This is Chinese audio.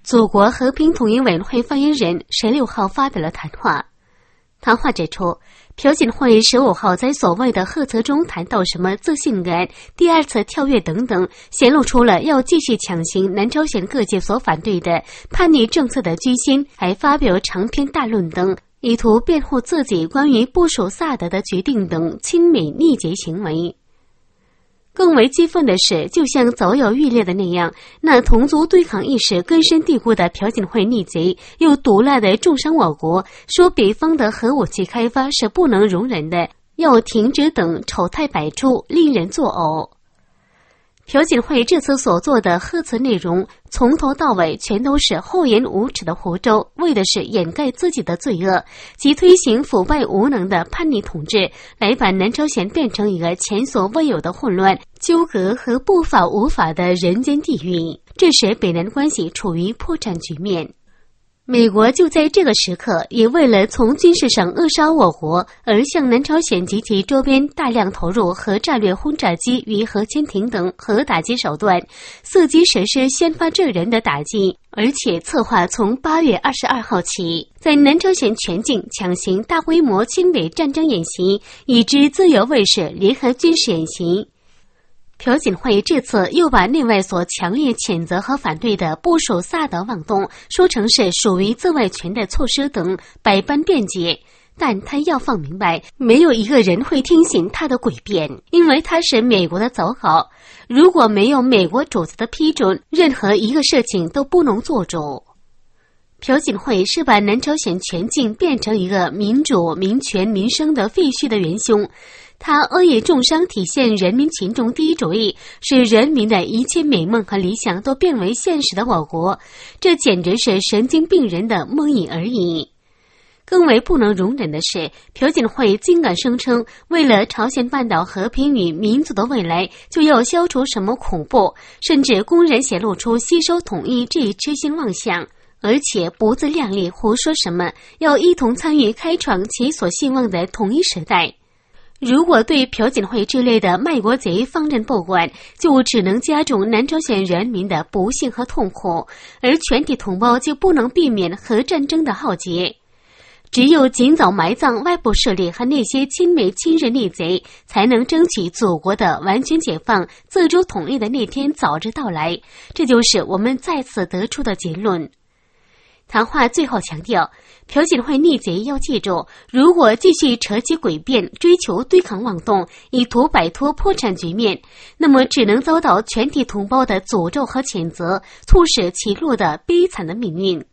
祖国和平统一委员会发言人16号发表了谈话。谈话指出，朴槿惠15号在所谓的贺词中谈到什么自信感、第二次跳跃等等，显露出了要继续强行南朝鲜各界所反对的叛逆政策的决心，还发表长篇大论等，意图辩护自己关于部署萨德的决定等亲美逆贼行为。更为激愤的是，就像早有预料的那样，那同族对抗意识根深蒂固的朴槿惠逆贼又毒辣地重伤我国，说北方的核武器开发是不能容忍的，要停止等丑态百出，令人作呕。朴槿惠这次所做的贺词内容，从头到尾全都是厚颜无耻的胡诌，为的是掩盖自己的罪恶，及推行腐败无能的叛逆统治，来把南朝鲜变成一个前所未有的混乱、纠葛和不法无法的人间地狱，这使北南关系处于破产局面。美国就在这个时刻，也为了从军事上扼杀我国，而向南朝鲜及其周边大量投入核战略轰炸机与核潜艇等核打击手段，伺机实施先发制人的打击，而且策划从8月22号起，在南朝鲜全境强行大规模亲美战争演习，以至自由卫士联合军事演习。朴槿惠这次又把内外所强烈谴责和反对的部署萨德妄动说成是属于自卫权的措施等，百般辩解，但他要放明白，没有一个人会听信他的诡辩，因为他是美国的走稿，如果没有美国主子的批准，任何一个事情都不能做主。朴槿惠是把南朝鲜全境变成一个民主、民权、民生的废墟的元凶，他恶意重伤体现人民群众第一主义，使人民的一切美梦和理想都变为现实的我国，这简直是神经病人的梦呓而已。更为不能容忍的是，朴槿惠竟敢声称为了朝鲜半岛和平与民族的未来，就要消除什么恐怖，甚至公然显露出吸收统一这一痴心妄想，而且不自量力胡说什么要一同参与开创其所希望的统一时代。如果对朴槿惠之类的卖国贼放任不管，就只能加重南朝鲜人民的不幸和痛苦，而全体同胞就不能避免核战争的浩劫。只有尽早埋葬外部势力和那些亲美亲日逆贼，才能争取祖国的完全解放、自主统一的那天早日到来。这就是我们再次得出的结论。谈话最后强调，朴槿惠逆贼要记住，如果继续扯起诡辩，追求对抗妄动，以图摆脱破产局面，那么只能遭到全体同胞的诅咒和谴责，促使其落得悲惨的命运。